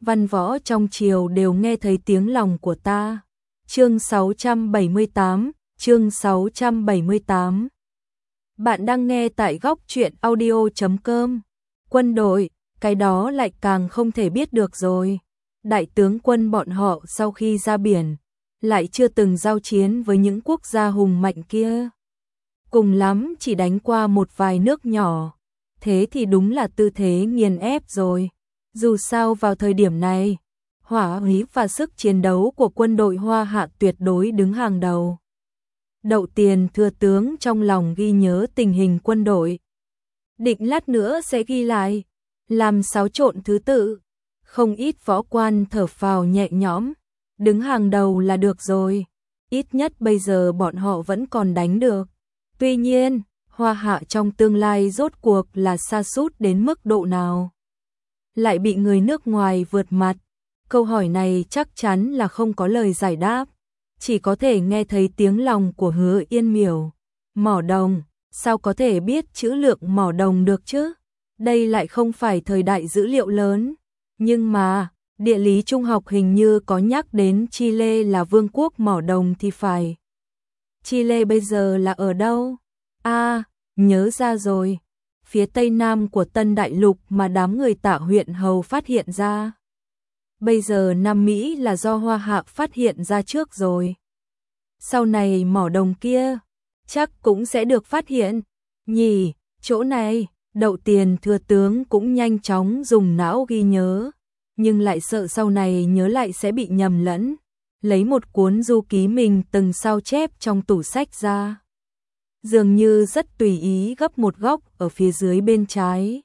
văn võ trong triều đều nghe thấy tiếng lòng của ta. Chương 678. Bạn đang nghe tại góc truyện audio.com. Quân đội, cái đó lại càng không thể biết được rồi. Đại tướng quân bọn họ sau khi ra biển, lại chưa từng giao chiến với những quốc gia hùng mạnh kia. Cùng lắm chỉ đánh qua một vài nước nhỏ. Thế thì đúng là tư thế nghiền ép rồi. Dù sao vào thời điểm này, hỏa khí và sức chiến đấu của quân đội Hoa Hạ tuyệt đối đứng hàng đầu. Đậu Tiền thừa tướng trong lòng ghi nhớ tình hình quân đội. Định lát nữa sẽ ghi lại, làm xáo trộn thứ tự. Không ít võ quan thở phào nhẹ nhõm, đứng hàng đầu là được rồi. Ít nhất bây giờ bọn họ vẫn còn đánh được. Tuy nhiên, Hoa Hạ trong tương lai rốt cuộc là sa sút đến mức độ nào? Lại bị người nước ngoài vượt mặt. Câu hỏi này chắc chắn là không có lời giải đáp. Chỉ có thể nghe thấy tiếng lòng của Hứa Yên Miểu. Mỏ đồng, sao có thể biết trữ lượng mỏ đồng được chứ? Đây lại không phải thời đại dữ liệu lớn. Nhưng mà, địa lý trung học hình như có nhắc đến Chile là vương quốc mỏ đồng thì phải. Chile bây giờ là ở đâu? Nhớ ra rồi. Phía tây nam của Tân Đại Lục mà đám người Tạ huyện hầu phát hiện ra. Bây giờ Nam Mỹ là do Hoa Hạ phát hiện ra trước rồi. Sau này mỏ đồng kia, chắc cũng sẽ được phát hiện. Nhỉ, chỗ này, Đậu Tiền thừa tướng cũng nhanh chóng dùng não ghi nhớ. Nhưng lại sợ sau này nhớ lại sẽ bị nhầm lẫn. Lấy một cuốn du ký mình từng sao chép trong tủ sách ra. Dường như rất tùy ý gấp một góc ở phía dưới bên trái.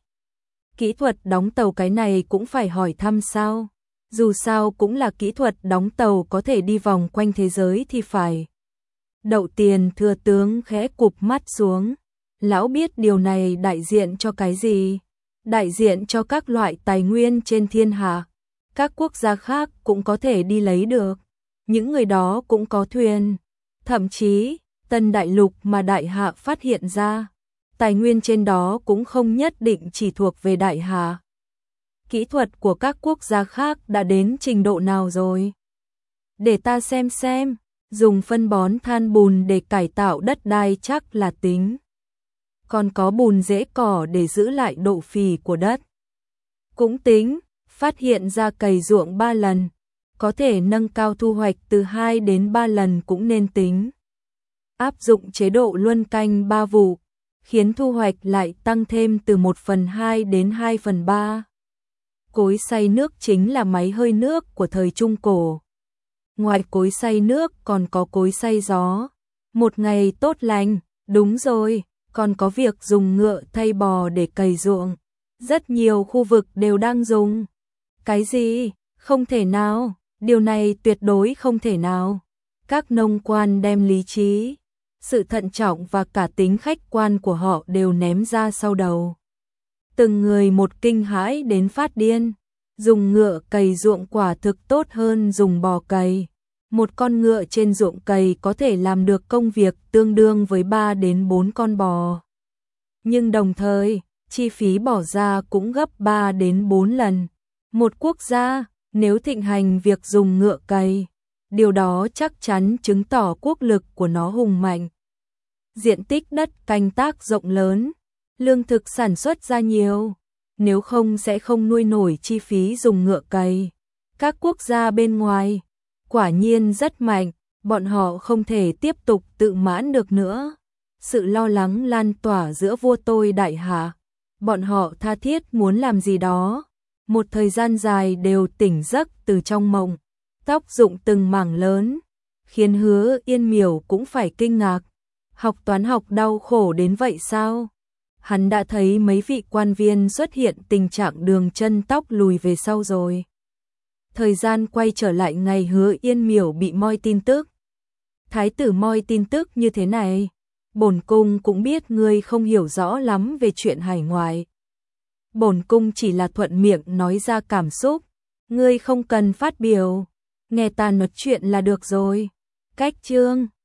Kỹ thuật đóng tàu cái này cũng phải hỏi thăm sao? Dù sao cũng là kỹ thuật đóng tàu có thể đi vòng quanh thế giới thì phải. Đậu Tiền thừa tướng khẽ cụp mắt xuống. Lão biết điều này đại diện cho cái gì? Đại diện cho các loại tài nguyên trên thiên hạ. Các quốc gia khác cũng có thể đi lấy được. Những người đó cũng có thuyền. Thậm chí, Tân Đại Lục mà Đại Hạ phát hiện ra, tài nguyên trên đó cũng không nhất định chỉ thuộc về Đại Hạ. Kỹ thuật của các quốc gia khác đã đến trình độ nào rồi? Để ta xem, dùng phân bón than bùn để cải tạo đất đai chắc là tính. Còn có bùn rễ cỏ để giữ lại độ phì của đất. Cũng tính, phát hiện ra cày ruộng 3 lần, có thể nâng cao thu hoạch từ 2 đến 3 lần cũng nên tính. Áp dụng chế độ luân canh 3 vụ, khiến thu hoạch lại tăng thêm từ 1/2 đến 2/3. Cối xay nước chính là máy hơi nước của thời Trung Cổ. Ngoài cối xay nước còn có cối xay gió. Một ngày tốt lành, đúng rồi, còn có việc dùng ngựa thay bò để cày ruộng. Rất nhiều khu vực đều đang dùng. Cái gì? Không thể nào, điều này tuyệt đối không thể nào. Các nông quan đem lý trí, sự thận trọng và cả tính khách quan của họ đều ném ra sau đầu. Từng người một kinh hãi đến phát điên. Dùng ngựa cày ruộng quả thực tốt hơn dùng bò cày. Một con ngựa trên ruộng cày có thể làm được công việc tương đương với 3 đến 4 con bò. Nhưng đồng thời, chi phí bỏ ra cũng gấp 3 đến 4 lần. Một quốc gia, nếu thịnh hành việc dùng ngựa cày, điều đó chắc chắn chứng tỏ quốc lực của nó hùng mạnh. Diện tích đất canh tác rộng lớn, lương thực sản xuất ra nhiều, nếu không sẽ không nuôi nổi chi phí dùng ngựa cày. Các quốc gia bên ngoài, quả nhiên rất mạnh, bọn họ không thể tiếp tục tự mãn được nữa. Sự lo lắng lan tỏa giữa vua tôi Đại Hạ, bọn họ tha thiết muốn làm gì đó. Một thời gian dài đều tỉnh giấc từ trong mộng, tóc rụng từng mảng lớn, khiến Hứa Yên Miểu cũng phải kinh ngạc. Học toán học đau khổ đến vậy sao? Hắn đã thấy mấy vị quan viên xuất hiện tình trạng đường chân tóc lùi về sau rồi. Thời gian quay trở lại ngày Hứa Yên Miểu bị moi tin tức. Thái tử moi tin tức như thế này, bổn cung cũng biết ngươi không hiểu rõ lắm về chuyện hải ngoại. Bổn cung chỉ là thuận miệng nói ra cảm xúc, ngươi không cần phát biểu, nghe ta nói chuyện là được rồi. Cách chương